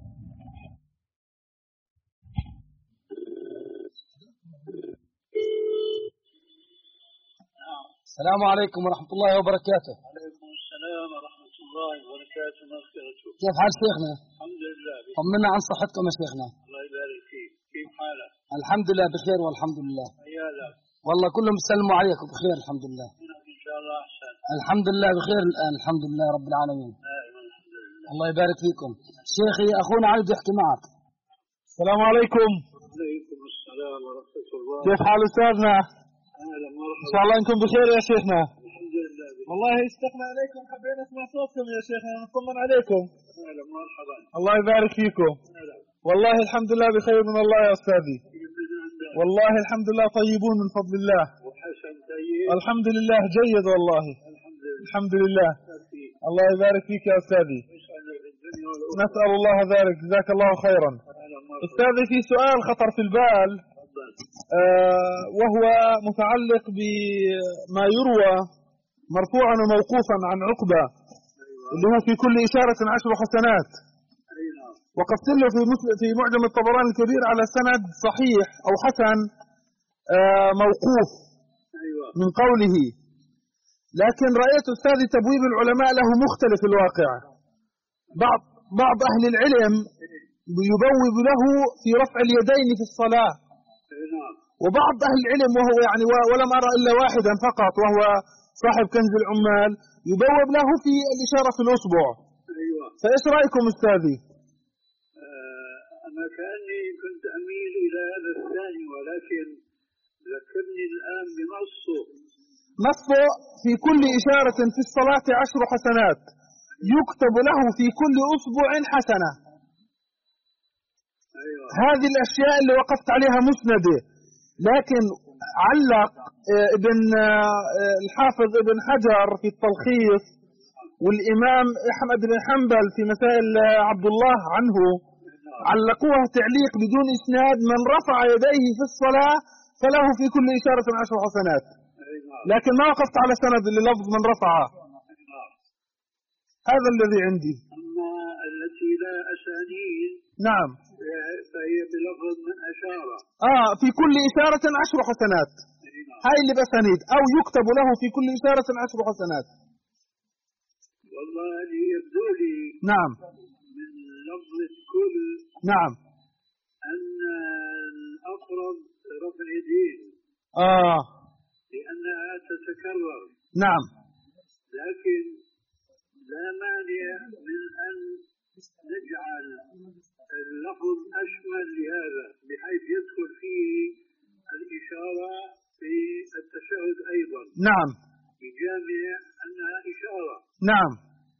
السلام عليكم ورحمة الله وبركاته. عليكم السلام ورحمة الله وبركاته ومغفرته. كيف حال شيخنا؟ الحمد لله. طمنا عن صحتكم يا شيخنا. الله يبارك فيك. كيف حالك؟ الحمد لله بخير والحمد لله. حيالك. والله كلهم بيسلموا عليكم بخير الحمد لله. إن شاء الله أحسن. الحمد لله بخير الآن الحمد لله رب العالمين. آه الحمد لله. الله يبارك فيكم. شيخي أخونا عايز يحكي معك. السلام عليكم. وعليكم السلام ورحمة الله. كيف حال أستاذنا؟ أهلا مرحبا. إن شاء الله إنكم بخير يا شيخنا. الحمد لله. والله اشتقنا عليكم، حبينا نسمع صوتكم يا شيخنا، نطمن عليكم. أهلا مرحبا. الله يبارك فيكم. أهلا. والله الحمد لله بخير من الله يا أستاذي. والله الحمد لله طيبون من فضل الله. وحسن طيب. الحمد لله جيد والله. الحمد لله. الحمد لله. الله يبارك فيك يا أستاذي. نسأل الله ذلك، جزاك الله خيرا. أستاذي في سؤال خطر في البال، آه وهو متعلق بما يروى مرفوعا وموقوفا عن عقبة، اللي هو في كل إشارة عشر حسنات. وقد سله في في معجم الطبراني الكبير على سند صحيح أو حسن آه موقوف من قوله، لكن رأيت أستاذي تبويب العلماء له مختلف الواقع. بعض بعض أهل العلم يبوب له في رفع اليدين في الصلاة، وبعض أهل العلم وهو يعني ولم أرى إلا واحدا فقط وهو صاحب كنز العمال يبوب له في الإشارة في الأصبع. فإيش رأيكم أستاذي؟ أنا كأني كنت أميل إلى هذا الثاني، ولكن ذكرني الآن بنصه. نصه في كل إشارة في الصلاة عشر حسنات، يكتب له في كل أصبع حسنة. أيوة. هذه الأشياء اللي وقفت عليها مسندة، لكن علق ابن الحافظ ابن حجر في التلخيص والإمام أحمد بن حنبل في مسائل عبد الله عنه علقوها تعليق بدون إسناد: من رفع يديه في الصلاة فله في كل إشارة عشر حسنات. لكن ما وقفت على سند للفظ من رفعه. هذا الذي عندي. أما التي لا أسانيد نعم فهي بلفظ من أشارة. آه في كل إشارة عشر حسنات، هاي اللي بسانيد، أو يكتب له في كل إشارة عشر حسنات. والله اللي يبدو لي نعم من لفظ كل نعم أن الأقرب رفع اليدين آه لأنها تتكرر. نعم لكن لا مانع من أن نجعل اللفظ أشمل لهذا، بحيث يدخل فيه الإشارة في التشهد أيضا. نعم بجامع أنها إشارة. نعم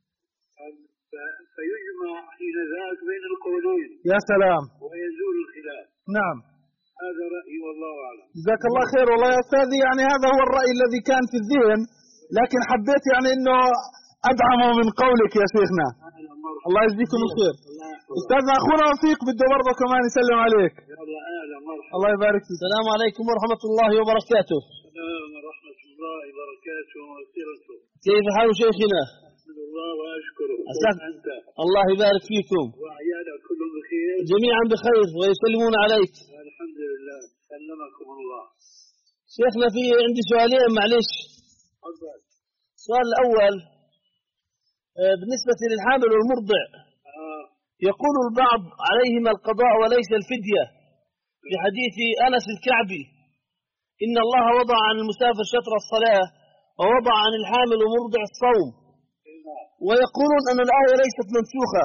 فيجمع حين ذاك بين القولين. يا سلام. ويزول الخلاف. نعم هذا رأيي والله أعلم. جزاك الله خير. والله يا أستاذي يعني هذا هو الرأي الذي كان في الذهن، لكن حبيت يعني أنه أدعمه من قولك يا شيخنا. الله يجزيكم الخير. أستاذنا أخونا وفيق بده برضه كمان يسلم عليك. الله يبارك فيك. السلام عليكم ورحمة الله وبركاته. السلام ورحمة الله وبركاته ومغفرته. كيف حال شيخنا؟ الحمد لله وأشكره. أنت الله يبارك فيكم. وعيالك كلهم بخير؟ جميعا بخير ويسلمون عليك. الحمد لله. سلمكم الله. شيخنا في عندي سؤالين معلش. تفضل. السؤال الأول بالنسبة للحامل والمرضع. آه. يقول البعض عليهما القضاء وليس الفدية، في حديث أنس الكعبي: إن الله وضع عن المسافر شطر الصلاة ووضع عن الحامل ومرضع الصوم. ويقولون أن الآية ليست منسوخة،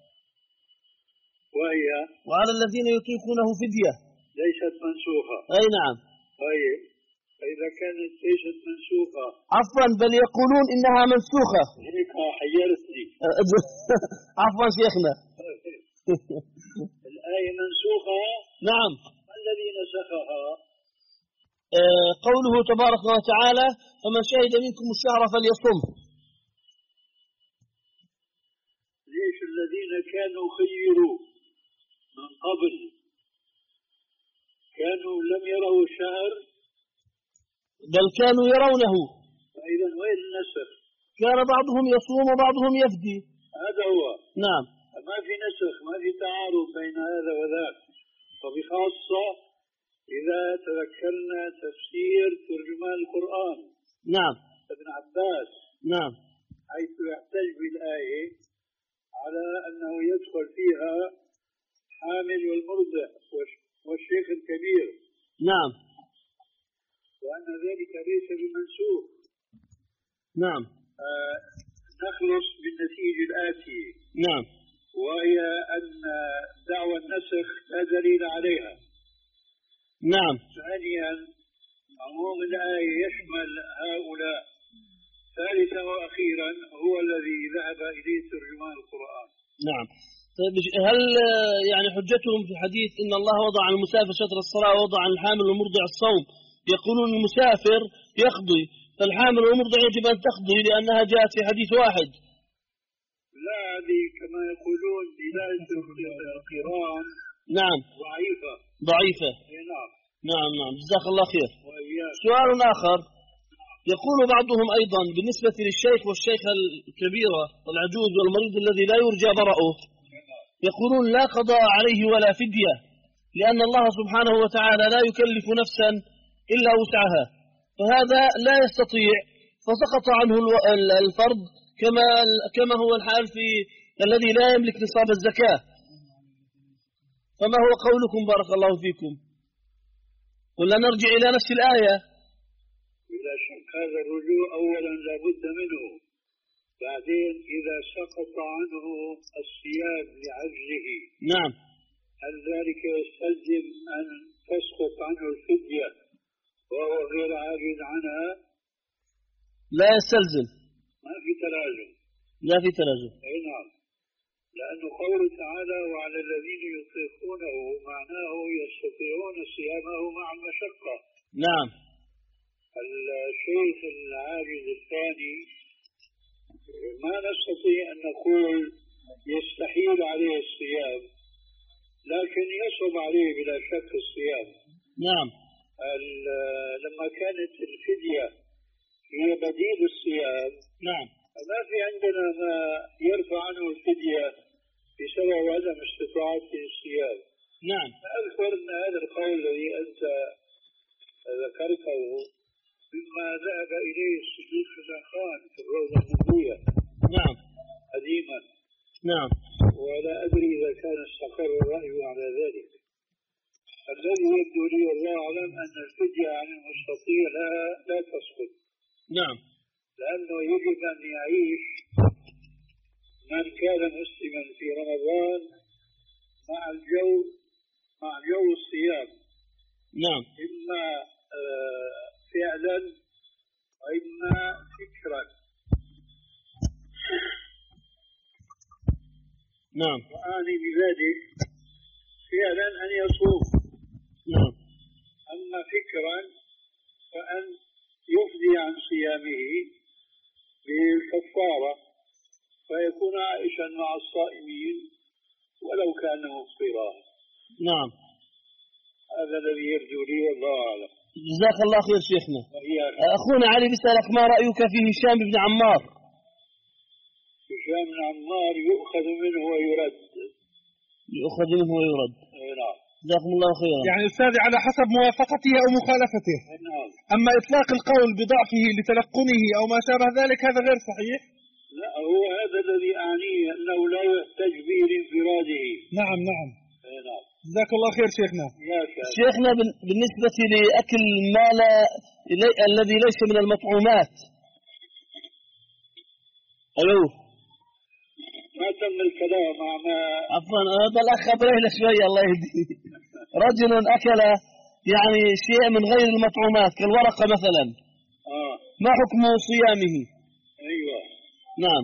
وهي وعلى الذين يطيقونه فدية. ليست منسوخة. أي نعم. طيب فإذا كانت ليست منسوخة. عفوا بل يقولون إنها منسوخة. هيك حيرتني. عفوا شيخنا. الآية منسوخة. نعم. ما الذي نسخها؟ آه قوله تبارك وتعالى: فمن شهد منكم الشهر فليصم. ليش الذين كانوا خيروا من قبل كانوا لم يروا الشهر؟ بل كانوا يرونه. فإذا وين النسخ؟ كان بعضهم يصوم وبعضهم يفدي. هذا هو. نعم. ما في نسخ، ما في تعارض بين هذا وذاك. وبخاصة إذا تذكرنا تفسير ترجمان القرآن. نعم. ابن عباس. نعم. حيث يحتج بالآية على أنه يدخل فيها حامل والمرضع والشيخ الكبير. نعم. وأن ذلك ليس بمنسوخ. نعم. آه نخلص بالنتيجة الآتية. نعم. وهي أن دعوى والنسخ لا دليل عليها. نعم. ثانيا عموم الآية يشمل هؤلاء. ثالثا وأخيرا هو الذي ذهب إليه ترجمان القرآن. نعم. طيب هل يعني حجتهم في حديث إن الله وضع عن المسافر شطر الصلاة ووضع عن الحامل والمرضع الصوم، يقولون المسافر يقضي فالحامل والمرضع يجب أن تقضي لأنها جاءت في حديث واحد؟ لا، هذه كما يقولون دلالة القرآن نعم ضعيفة ضعيفة. نعم نعم نعم جزاك الله خير. وإياك. سؤال آخر، يقول بعضهم أيضا بالنسبة للشيخ والشيخة الكبيرة والعجوز والمريض الذي لا يرجى برأه، يقولون لا قضاء عليه ولا فدية لأن الله سبحانه وتعالى لا يكلف نفسا إلا وسعها، فهذا لا يستطيع فسقط عنه الفرض كما كما هو الحال في الذي لا يملك نصاب الزكاة. فما هو قولكم بارك الله فيكم؟ ولا نرجع إلى نفس الآية؟ بلا شك هذا الرجوع أولا لا بد منه، بعدين إذا سقط عنه الصيام لعجزه نعم هل ذلك يستلزم أن تسقط عنه الفدية وهو غير عاجز عنها؟ لا يستلزم، ما في تلازم. لا في تلازم. أي نعم، لأنه قوله تعالى وعلى الذين يطيقونه معناه يستطيعون صيامه مع المشقة. نعم. الشيخ العاجز الثاني ما نستطيع أن نقول يستحيل عليه الصيام، لكن يصعب عليه بلا شك الصيام. نعم. لما كانت الفدية هي بديل الصيام، نعم، ما في عندنا ما يرفع عنه الفدية بسبب عدم استطاعته الصيام. نعم. أذكر أن هذا القول الذي أنت ذكرته مما ذهب إليه الصديق خان في الروضة النبوية. نعم. قديما. نعم. ولا أدري إذا كان استقر الرأي على ذلك. الذي يبدو لي والله أعلم أن الفدية عن المستطيع لا, لا تسقط. نعم. لأنه يجب أن يعيش من كان مسلما في رمضان مع الجو مع جو الصيام. نعم. إما آه فعلا وإما فكرا. نعم. وأعني بذلك فعلا أن يصوم. نعم. أما فكرا فأن يفدي عن صيامه بالكفارة فيكون عائشا مع الصائمين ولو كان مفطرا. نعم. هذا الذي يرجو لي والله أعلم. جزاك الله خير شيخنا. وإياك. أخونا علي بيسألك ما رأيك في هشام بن عمار؟ هشام بن عمار يؤخذ منه ويرد. يؤخذ منه ويرد. نعم. جزاكم الله خيرا. يعني أستاذي على حسب موافقته أو مخالفته. نعم. أما إطلاق القول بضعفه لتلقنه أو ما شابه ذلك هذا غير صحيح. لا، هو هذا الذي أعنيه أنه لا يحتج به لانفراده. نعم نعم. نعم. جزاك الله خير شيخنا. شيخنا بالنسبة لأكل ما لا الذي ليس من المطعومات. أيوه. ما تم الكلام مع ما عفوا هذا الأخ أبرينا شوية الله يهديه. رجل أكل يعني شيء من غير المطعومات كالورقة مثلا. آه. ما حكم صيامه؟ أيوة. نعم.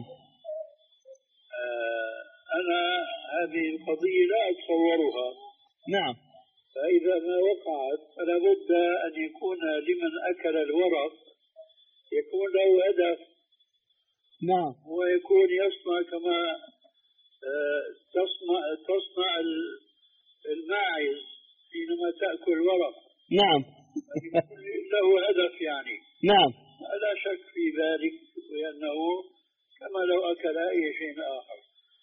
آه أنا هذه القضية لا أتصورها. نعم. فإذا ما وقعت فلا بد أن يكون لمن أكل الورق يكون له هدف. نعم. ويكون يصنع كما آه تصنع تصنع الماعز حينما تأكل ورق. نعم. له هدف يعني. نعم. لا شك في ذلك لأنه كما لو أكل أي شيء آخر.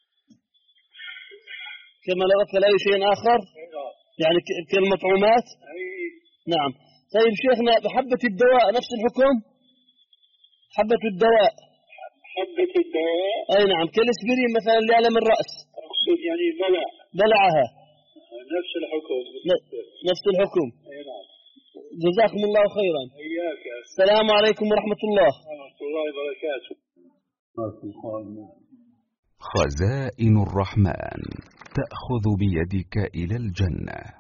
كما لو أكل أي شيء آخر. يعني كالمطعومات. أي. نعم. طيب شيخنا بحبة الدواء نفس الحكم؟ حبة الدواء. حبة الدواء. أي نعم كالاسبرين مثلا لألم الرأس. أقصد يعني بلع. بلعها. نفس الحكم. نفس الحكم. أي نعم. جزاكم الله خيرا. إياك. السلام عليكم ورحمة الله. ورحمة الله وبركاته. خزائن الرحمن. تأخذ بيدك إلى الجنة.